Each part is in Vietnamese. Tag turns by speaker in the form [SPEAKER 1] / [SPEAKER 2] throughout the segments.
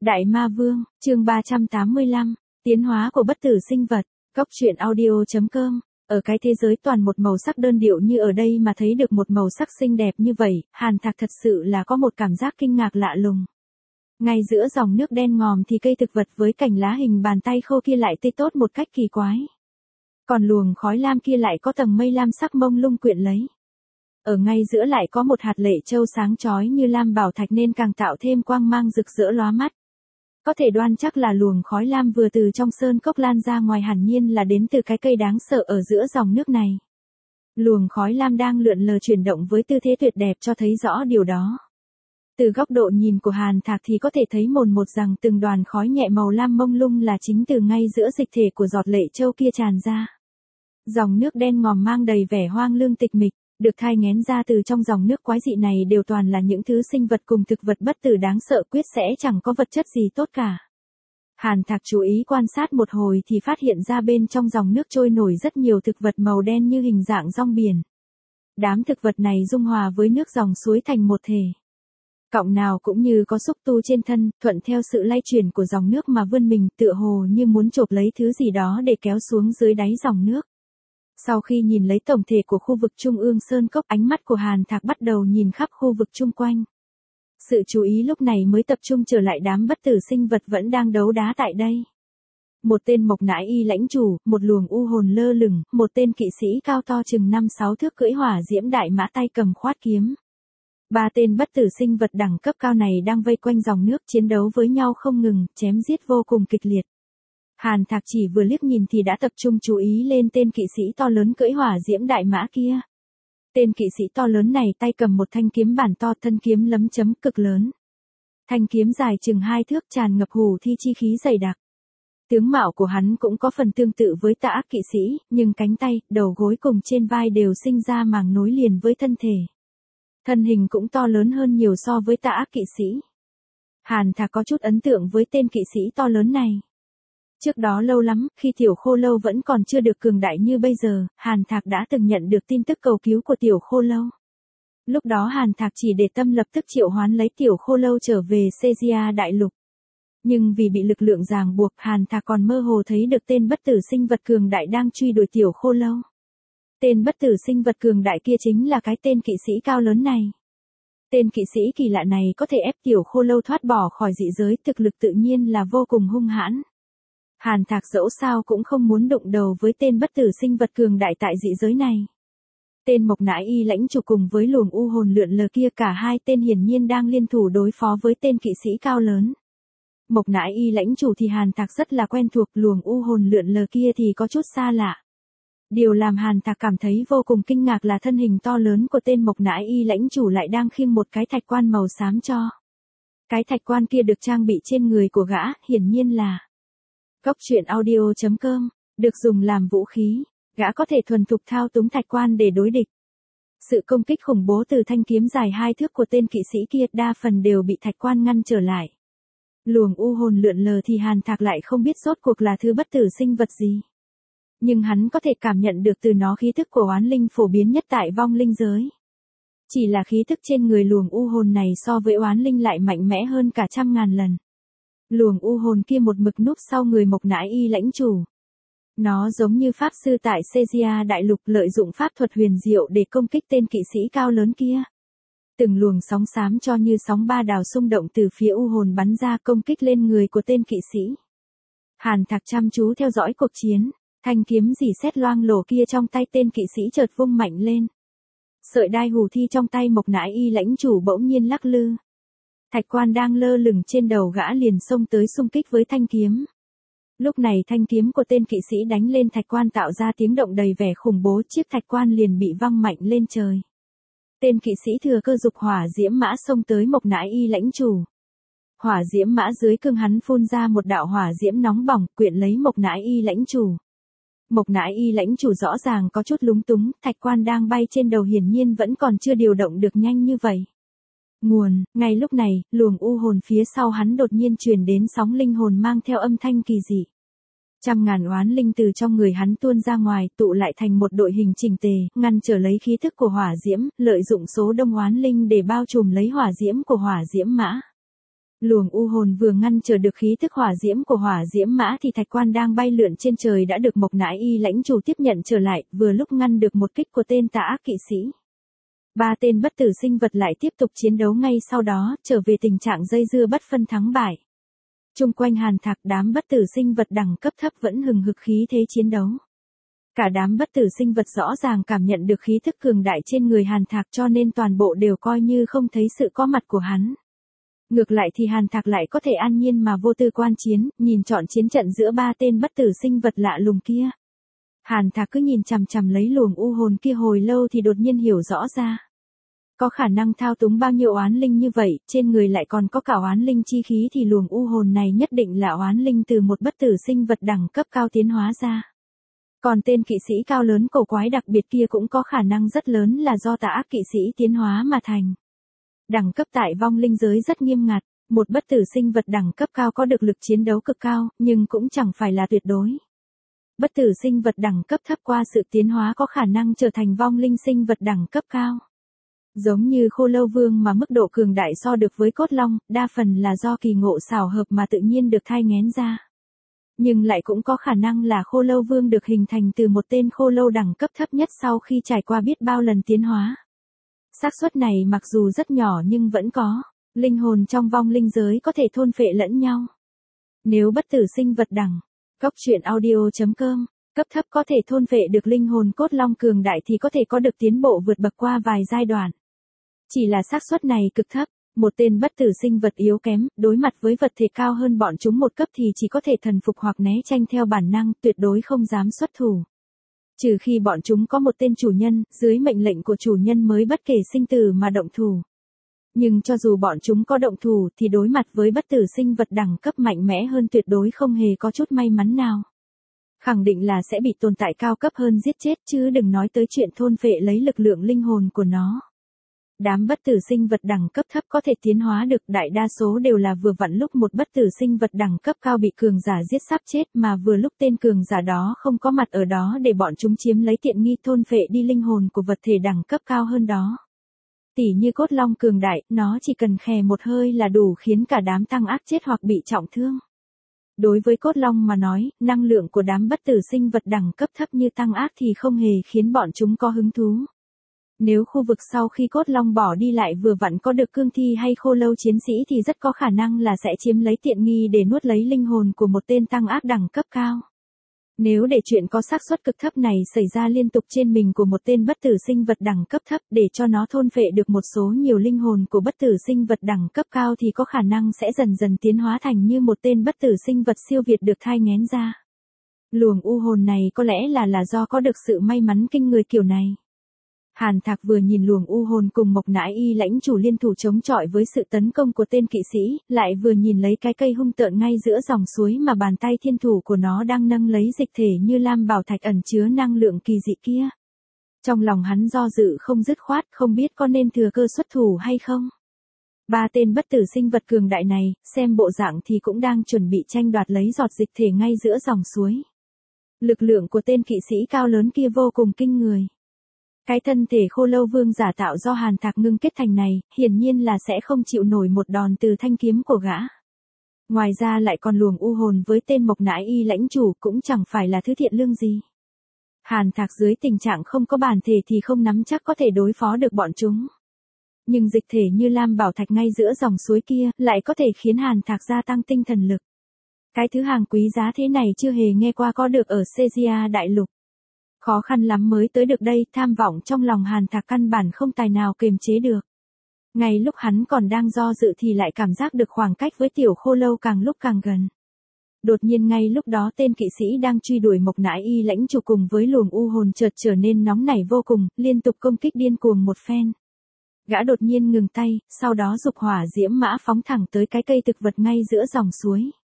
[SPEAKER 1] Đại Ma Vương, chương 385, tiến hóa của bất tử sinh vật, Cốc truyện audio.com. Ở cái thế giới toàn một màu sắc đơn điệu như ở đây mà thấy được một màu sắc xinh đẹp như vậy, Hàn Thạc thật sự là có một cảm giác kinh ngạc lạ lùng. Ngay giữa dòng nước đen ngòm thì cây thực vật với cành lá hình bàn tay khô kia lại tươi tốt một cách kỳ quái. Còn luồng khói lam kia lại có tầng mây lam sắc mông lung quyện lấy. Ở ngay giữa lại có một hạt lệ châu sáng chói như lam bảo thạch nên càng tạo thêm quang mang rực rỡ lóa mắt. Có thể đoan chắc là luồng khói lam vừa từ trong sơn cốc lan ra ngoài hẳn nhiên là đến từ cái cây đáng sợ ở giữa dòng nước này. Luồng khói lam đang lượn lờ chuyển động với tư thế tuyệt đẹp cho thấy rõ điều đó. Từ góc độ nhìn của Hàn Thạc thì có thể thấy mồn một rằng từng đoàn khói nhẹ màu lam mông lung là chính từ ngay giữa dịch thể của giọt lệ châu kia tràn ra. Dòng nước đen ngòm mang đầy vẻ hoang lương tịch mịch, được thai nghén ra từ trong dòng nước quái dị này đều toàn là những thứ sinh vật cùng thực vật bất tử đáng sợ quyết sẽ chẳng có vật chất gì tốt cả. Hàn Thạc chú ý quan sát một hồi thì phát hiện ra bên trong dòng nước trôi nổi rất nhiều thực vật màu đen như hình dạng rong biển. Đám thực vật này dung hòa với nước dòng suối thành một thể. Cọng nào cũng như có xúc tu trên thân, thuận theo sự lay chuyển của dòng nước mà vươn mình tựa hồ như muốn chộp lấy thứ gì đó để kéo xuống dưới đáy dòng nước. Sau khi nhìn lấy tổng thể của khu vực trung ương sơn cốc, ánh mắt của Hàn Thạc bắt đầu nhìn khắp khu vực chung quanh. Sự chú ý lúc này mới tập trung trở lại đám bất tử sinh vật vẫn đang đấu đá tại đây. Một tên mộc nãi y lãnh chủ, một luồng u hồn lơ lửng, một tên kỵ sĩ cao to chừng 5-6 thước cưỡi hỏa diễm đại mã tay cầm khoát kiếm. Ba tên bất tử sinh vật đẳng cấp cao này đang vây quanh dòng nước chiến đấu với nhau không ngừng, chém giết vô cùng kịch liệt. Hàn Thạc chỉ vừa liếc nhìn thì đã tập trung chú ý lên tên kỵ sĩ to lớn cưỡi hỏa diễm đại mã kia. Tên kỵ sĩ to lớn này tay cầm một thanh kiếm bản to, thân kiếm lấm chấm cực lớn. Thanh kiếm dài chừng 2 thước tràn ngập hủ thi chi khí dày đặc. Tướng mạo của hắn cũng có phần tương tự với Tà Ác kỵ sĩ, nhưng cánh tay, đầu gối cùng trên vai đều sinh ra màng nối liền với thân thể. Thân hình cũng to lớn hơn nhiều so với Tà Ác kỵ sĩ. Hàn Thạc có chút ấn tượng với tên kỵ sĩ to lớn này. Trước đó lâu lắm, khi Tiểu Khô Lâu vẫn còn chưa được cường đại như bây giờ, Hàn Thạc đã từng nhận được tin tức cầu cứu của Tiểu Khô Lâu. Lúc đó Hàn Thạc chỉ để tâm lập tức triệu hoán lấy Tiểu Khô Lâu trở về Caesarea đại lục. Nhưng vì bị lực lượng ràng buộc, Hàn Thạc còn mơ hồ thấy được tên bất tử sinh vật cường đại đang truy đuổi Tiểu Khô Lâu. Tên bất tử sinh vật cường đại kia chính là cái tên kỵ sĩ cao lớn này. Tên kỵ sĩ kỳ lạ này có thể ép Tiểu Khô Lâu thoát bỏ khỏi dị giới, thực lực tự nhiên là vô cùng hung hãn. Hàn Thạc dẫu sao cũng không muốn đụng đầu với tên bất tử sinh vật cường đại tại dị giới này. Tên mộc nãi y lãnh chủ cùng với luồng u hồn lượn lờ kia, cả hai tên hiển nhiên đang liên thủ đối phó với tên kỵ sĩ cao lớn. Mộc nãi y lãnh chủ thì Hàn Thạc rất là quen thuộc, luồng u hồn lượn lờ kia thì có chút xa lạ. Điều làm Hàn Thạc cảm thấy vô cùng kinh ngạc là thân hình to lớn của tên mộc nãi y lãnh chủ lại đang khiêng một cái thạch quan màu xám cho. Cái thạch quan kia được trang bị trên người của gã, hiển nhiên là Cốc truyện audio.com, được dùng làm vũ khí, gã có thể thuần thục thao túng thạch quan để đối địch. Sự công kích khủng bố từ thanh kiếm dài 2 thước của tên kỵ sĩ kia đa phần đều bị thạch quan ngăn trở lại. Luồng u hồn lượn lờ thì Hàn Thạc lại không biết rốt cuộc là thứ bất tử sinh vật gì. Nhưng hắn có thể cảm nhận được từ nó khí thức của oán linh phổ biến nhất tại vong linh giới. Chỉ là khí thức trên người luồng u hồn này so với oán linh lại mạnh mẽ hơn cả 100.000 lần. Luồng u hồn kia một mực núp sau người mộc nãi y lãnh chủ. Nó giống như pháp sư tại Caesarea đại lục lợi dụng pháp thuật huyền diệu để công kích tên kỵ sĩ cao lớn kia. Từng luồng sóng xám cho như sóng ba đào xung động từ phía u hồn bắn ra công kích lên người của tên kỵ sĩ. Hàn Thạc chăm chú theo dõi cuộc chiến, thanh kiếm rỉ sét loang lổ kia trong tay tên kỵ sĩ chợt vung mạnh lên. Sợi đai hủ thi trong tay mộc nãi y lãnh chủ bỗng nhiên lắc lư. Thạch quan đang lơ lửng trên đầu gã liền xông tới xung kích với thanh kiếm. Lúc này thanh kiếm của tên kỵ sĩ đánh lên thạch quan tạo ra tiếng động đầy vẻ khủng bố, chiếc thạch quan liền bị văng mạnh lên trời. Tên kỵ sĩ thừa cơ dục hỏa diễm mã xông tới mộc nãi y lãnh chủ. Hỏa diễm mã dưới cương hắn phun ra một đạo hỏa diễm nóng bỏng, quyện lấy mộc nãi y lãnh chủ. Mộc nãi y lãnh chủ rõ ràng có chút lúng túng, thạch quan đang bay trên đầu hiển nhiên vẫn còn chưa điều động được nhanh như vậy. Ngay lúc này, luồng u hồn phía sau hắn đột nhiên truyền đến sóng linh hồn mang theo âm thanh kỳ dị. 100.000 oán linh từ trong người hắn tuôn ra ngoài, tụ lại thành một đội hình chỉnh tề, ngăn trở lấy khí thức của hỏa diễm, lợi dụng số đông oán linh để bao trùm lấy hỏa diễm của hỏa diễm mã. Luồng u hồn vừa ngăn trở được khí thức hỏa diễm của hỏa diễm mã thì thạch quan đang bay lượn trên trời đã được Mộc Nãi Y lãnh chủ tiếp nhận trở lại, vừa lúc ngăn được một kích của tên tà ác kỵ sĩ. Ba tên bất tử sinh vật lại tiếp tục chiến đấu ngay sau đó, trở về tình trạng dây dưa bất phân thắng bại. Chung quanh Hàn Thạc, đám bất tử sinh vật đẳng cấp thấp vẫn hừng hực khí thế chiến đấu. Cả đám bất tử sinh vật rõ ràng cảm nhận được khí thức cường đại trên người Hàn Thạc, cho nên toàn bộ đều coi như không thấy sự có mặt của hắn. Ngược lại thì Hàn Thạc lại có thể an nhiên mà vô tư quan chiến, nhìn trọn chiến trận giữa ba tên bất tử sinh vật lạ lùng kia. Hàn Thạc cứ nhìn chằm chằm lấy luồng u hồn kia hồi lâu thì đột nhiên hiểu rõ ra. Có khả năng thao túng bao nhiêu oán linh như vậy, trên người lại còn có cả oán linh chi khí thì luồng u hồn này nhất định là oán linh từ một bất tử sinh vật đẳng cấp cao tiến hóa ra. Còn tên kỵ sĩ cao lớn cổ quái đặc biệt kia cũng có khả năng rất lớn là do tà ác kỵ sĩ tiến hóa mà thành. Đẳng cấp tại vong linh giới rất nghiêm ngặt, một bất tử sinh vật đẳng cấp cao có được lực chiến đấu cực cao, nhưng cũng chẳng phải là tuyệt đối. Bất tử sinh vật đẳng cấp thấp qua sự tiến hóa có khả năng trở thành vong linh sinh vật đẳng cấp cao. Giống như Khô Lâu Vương mà mức độ cường đại so được với Cốt Long, đa phần là do kỳ ngộ xảo hợp mà tự nhiên được thai nghén ra. Nhưng lại cũng có khả năng là Khô Lâu Vương được hình thành từ một tên khô lâu đẳng cấp thấp nhất sau khi trải qua biết bao lần tiến hóa. Xác suất này mặc dù rất nhỏ nhưng vẫn có, linh hồn trong vong linh giới có thể thôn phệ lẫn nhau. Nếu bất tử sinh vật đẳng cấp truyện audio.com cấp thấp có thể thôn phệ được linh hồn Cốt Long cường đại thì có thể có được tiến bộ vượt bậc qua vài giai đoạn. Chỉ là xác suất này cực thấp, một tên bất tử sinh vật yếu kém, đối mặt với vật thể cao hơn bọn chúng một cấp thì chỉ có thể thần phục hoặc né tránh theo bản năng, tuyệt đối không dám xuất thủ. Trừ khi bọn chúng có một tên chủ nhân, dưới mệnh lệnh của chủ nhân mới bất kể sinh tử mà động thủ. Nhưng cho dù bọn chúng có động thủ thì đối mặt với bất tử sinh vật đẳng cấp mạnh mẽ hơn tuyệt đối không hề có chút may mắn nào. Khẳng định là sẽ bị tồn tại cao cấp hơn giết chết chứ đừng nói tới chuyện thôn phệ lấy lực lượng linh hồn của nó. Đám bất tử sinh vật đẳng cấp thấp có thể tiến hóa được đại đa số đều là vừa vặn lúc một bất tử sinh vật đẳng cấp cao bị cường giả giết sắp chết mà vừa lúc tên cường giả đó không có mặt ở đó để bọn chúng chiếm lấy tiện nghi thôn phệ đi linh hồn của vật thể đẳng cấp cao hơn đó. Tỉ như Cốt Long cường đại, nó chỉ cần khè một hơi là đủ khiến cả đám tăng ác chết hoặc bị trọng thương. Đối với Cốt Long mà nói, năng lượng của đám bất tử sinh vật đẳng cấp thấp như tăng ác thì không hề khiến bọn chúng có hứng thú. Nếu khu vực sau khi Cốt Long bỏ đi lại vừa vặn có được cương thi hay khô lâu chiến sĩ thì rất có khả năng là sẽ chiếm lấy tiện nghi để nuốt lấy linh hồn của một tên tăng ác đẳng cấp cao. Nếu để chuyện có xác suất cực thấp này xảy ra liên tục trên mình của một tên bất tử sinh vật đẳng cấp thấp để cho nó thôn phệ được một số nhiều linh hồn của bất tử sinh vật đẳng cấp cao thì có khả năng sẽ dần dần tiến hóa thành như một tên bất tử sinh vật siêu việt được thai nghén ra. Luồng u hồn này có lẽ là do có được sự may mắn kinh người kiểu này. Hàn Thạc vừa nhìn luồng u hồn cùng Mộc Nãi Y lãnh chủ liên thủ chống chọi với sự tấn công của tên kỵ sĩ, lại vừa nhìn lấy cái cây hung tợn ngay giữa dòng suối mà bàn tay thiên thủ của nó đang nâng lấy dịch thể như lam bảo thạch ẩn chứa năng lượng kỳ dị kia. Trong lòng hắn do dự không dứt khoát, không biết có nên thừa cơ xuất thủ hay không. Ba tên bất tử sinh vật cường đại này, xem bộ dạng thì cũng đang chuẩn bị tranh đoạt lấy giọt dịch thể ngay giữa dòng suối. Lực lượng của tên kỵ sĩ cao lớn kia vô cùng kinh người. Cái thân thể Khô Lâu Vương giả tạo do Hàn Thạc ngưng kết thành này, hiển nhiên là sẽ không chịu nổi một đòn từ thanh kiếm của gã. Ngoài ra lại còn luồng u hồn với tên Mộc Nãi Y lãnh chủ cũng chẳng phải là thứ thiện lương gì. Hàn Thạc dưới tình trạng không có bản thể thì không nắm chắc có thể đối phó được bọn chúng. Nhưng dịch thể như lam bảo thạch ngay giữa dòng suối kia lại có thể khiến Hàn Thạc gia tăng tinh thần lực. Cái thứ hàng quý giá thế này chưa hề nghe qua có được ở Caesarea đại lục. Khó khăn lắm mới tới được đây, tham vọng trong lòng Hàn Thạc căn bản không tài nào kiềm chế được. Ngay lúc hắn còn đang do dự thì lại cảm giác được khoảng cách với tiểu khô lâu càng lúc càng gần. Đột nhiên ngay lúc đó tên kỵ sĩ đang truy đuổi Mộc Nãi Y lãnh chủ cùng với luồng u hồn chợt trở nên nóng nảy vô cùng, liên tục công kích điên cuồng một phen. Gã đột nhiên ngừng tay, sau đó giục hỏa diễm mã phóng thẳng tới cái cây thực vật ngay giữa dòng suối.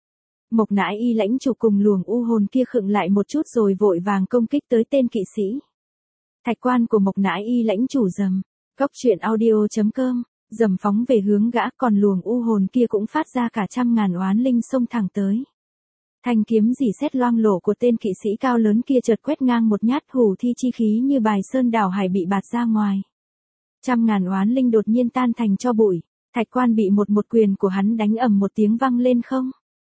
[SPEAKER 1] Mộc Nãi Y lãnh chủ cùng luồng u hồn kia khựng lại một chút rồi vội vàng công kích tới tên kỵ sĩ. Thạch quan của Mộc Nãi Y lãnh chủ rầm, góc truyện audio.com, rầm phóng về hướng gã, còn luồng u hồn kia cũng phát ra cả trăm ngàn oán linh xông thẳng tới. Thanh kiếm rỉ sét loang lổ của tên kỵ sĩ cao lớn kia chợt quét ngang một nhát, hủ thi chi khí như bài sơn đảo hải bị bạt ra ngoài. Trăm ngàn oán linh đột nhiên tan thành tro bụi. Thạch Quan bị một quyền của hắn đánh ầm một tiếng vang lên không.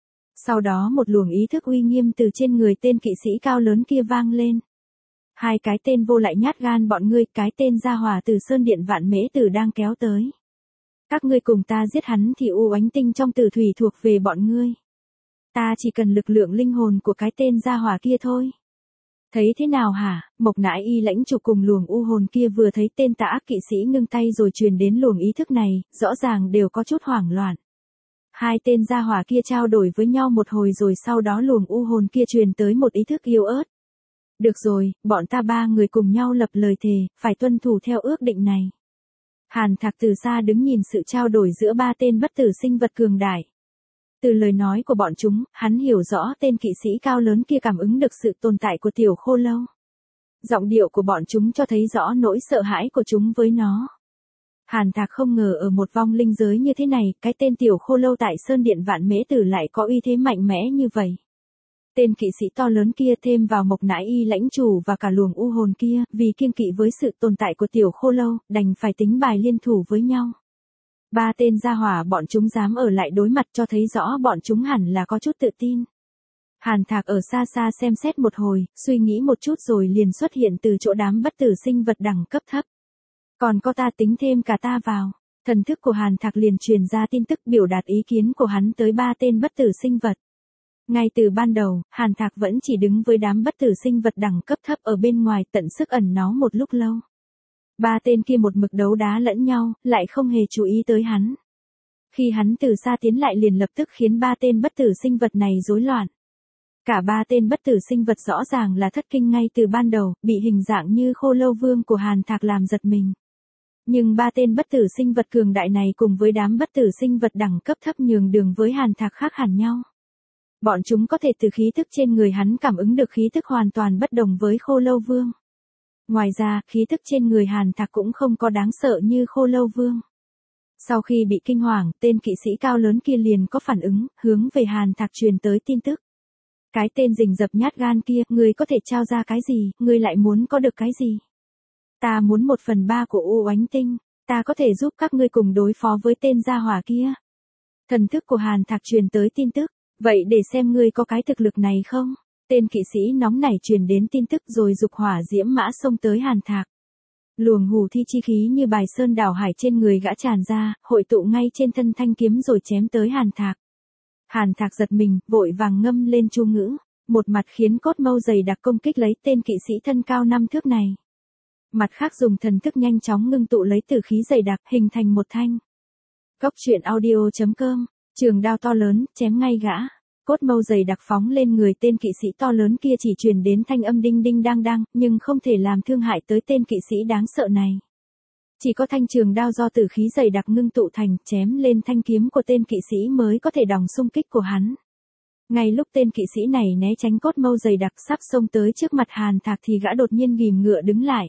[SPEAKER 1] Sau đó một luồng ý thức uy nghiêm từ trên người tên kỵ sĩ cao lớn kia vang lên. Hai cái tên vô lại nhát gan bọn ngươi, cái tên gia hỏa từ Sơn Điện Vạn Mễ Tử đang kéo tới. Các ngươi cùng ta giết hắn thì u oánh tinh trong tử thủy thuộc về bọn ngươi. Ta chỉ cần lực lượng linh hồn của cái tên gia hỏa kia thôi. Thấy thế nào hả? Mộc Nãi Y lãnh chủ cùng luồng u hồn kia vừa thấy tên tà ác kỵ sĩ ngưng tay rồi truyền đến luồng ý thức này, rõ ràng đều có chút hoảng loạn. Hai tên gia hỏa kia trao đổi với nhau một hồi rồi sau đó luồng u hồn kia truyền tới một ý thức yếu ớt. Được rồi, bọn ta ba người cùng nhau lập lời thề, phải tuân thủ theo ước định này. Hàn Thạc từ xa đứng nhìn sự trao đổi giữa ba tên bất tử sinh vật cường đại. Từ lời nói của bọn chúng, hắn hiểu rõ tên kỵ sĩ cao lớn kia cảm ứng được sự tồn tại của tiểu khô lâu. Giọng điệu của bọn chúng cho thấy rõ nỗi sợ hãi của chúng với nó. Hàn Thạc không ngờ ở một vong linh giới như thế này, cái tên tiểu khô lâu tại Sơn Điện Vạn Mễ Tử lại có uy thế mạnh mẽ như vậy. Tên kỵ sĩ to lớn kia thêm vào Mộc Nãi Y lãnh chủ và cả luồng u hồn kia, vì kiêng kỵ với sự tồn tại của tiểu khô lâu, đành phải tính bài liên thủ với nhau. Ba tên gia hỏa bọn chúng dám ở lại đối mặt cho thấy rõ bọn chúng hẳn là có chút tự tin. Hàn Thạc ở xa xa xem xét một hồi, suy nghĩ một chút rồi liền xuất hiện từ chỗ đám bất tử sinh vật đẳng cấp thấp. Còn có ta tính thêm cả ta vào. Thần thức của Hàn Thạc liền truyền ra tin tức biểu đạt ý kiến của hắn tới ba tên bất tử sinh vật. Ngay từ ban đầu, Hàn Thạc vẫn chỉ đứng với đám bất tử sinh vật đẳng cấp thấp ở bên ngoài tận sức ẩn náu một lúc lâu. Ba tên kia một mực đấu đá lẫn nhau, lại không hề chú ý tới hắn. Khi hắn từ xa tiến lại liền lập tức khiến ba tên bất tử sinh vật này rối loạn. Cả ba tên bất tử sinh vật rõ ràng là thất kinh ngay từ ban đầu, bị hình dạng như khô lâu vương của Hàn Thạc làm giật mình. Nhưng ba tên bất tử sinh vật cường đại này cùng với đám bất tử sinh vật đẳng cấp thấp nhường đường với Hàn Thạc khác hẳn nhau. Bọn chúng có thể từ khí thức trên người hắn cảm ứng được khí thức hoàn toàn bất đồng với khô lâu vương. Ngoài ra, khí thức trên người Hàn Thạc cũng không có đáng sợ như khô lâu vương. Sau khi bị kinh hoàng, tên kỵ sĩ cao lớn kia liền có phản ứng, hướng về Hàn Thạc truyền tới tin tức. Cái tên rình rập nhát gan kia, ngươi có thể trao ra cái gì, ngươi lại muốn có được cái gì? Ta muốn 1/3 của u oánh tinh, ta có thể giúp các ngươi cùng đối phó với tên gia hỏa kia. Thần thức của Hàn Thạc truyền tới tin tức, vậy để xem ngươi có cái thực lực này không? Tên kỵ sĩ nóng nảy truyền đến tin tức rồi dục hỏa diễm mã xông tới Hàn Thạc. Luồng hù thi chi khí như bài sơn đảo hải trên người gã tràn ra, hội tụ ngay trên thân thanh kiếm rồi chém tới Hàn Thạc. Hàn Thạc giật mình, vội vàng ngâm lên chú ngữ, một mặt khiến cốt mâu dày đặc công kích lấy tên kỵ sĩ thân cao 5 thước này. Mặt khác dùng thần thức nhanh chóng ngưng tụ lấy tử khí dày đặc hình thành một thanh. Góc truyện audio.com, trường đao to lớn, chém ngay gã. Cốt mâu dày đặc phóng lên người tên kỵ sĩ to lớn kia chỉ truyền đến thanh âm đinh đinh đang đang, nhưng không thể làm thương hại tới tên kỵ sĩ đáng sợ này. Chỉ có thanh trường đao do tử khí dày đặc ngưng tụ thành chém lên thanh kiếm của tên kỵ sĩ mới có thể đòng xung kích của hắn. Ngay lúc tên kỵ sĩ này né tránh cốt mâu dày đặc sắp xông tới trước mặt Hàn Thạc thì gã đột nhiên ghìm ngựa đứng lại.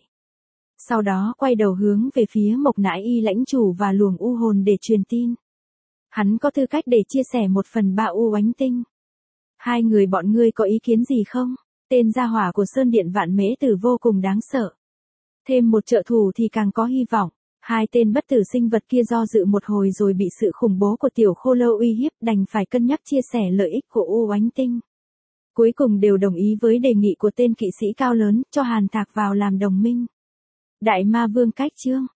[SPEAKER 1] Sau đó quay đầu hướng về phía Mộc Nãi Y lãnh chủ và luồng u hồn để truyền tin. Hắn có tư cách để chia sẻ 1/3 u oánh tinh. Hai người bọn ngươi có ý kiến gì không? Tên gia hỏa của Sơn Điện Vạn Mễ Tử vô cùng đáng sợ. Thêm một trợ thủ thì càng có hy vọng. Hai tên bất tử sinh vật kia do dự một hồi rồi bị sự khủng bố của tiểu khô lâu uy hiếp đành phải cân nhắc chia sẻ lợi ích của u oánh tinh. Cuối cùng đều đồng ý với đề nghị của tên kỵ sĩ cao lớn cho Hàn Thạc vào làm đồng minh. Đại Ma Vương cách chương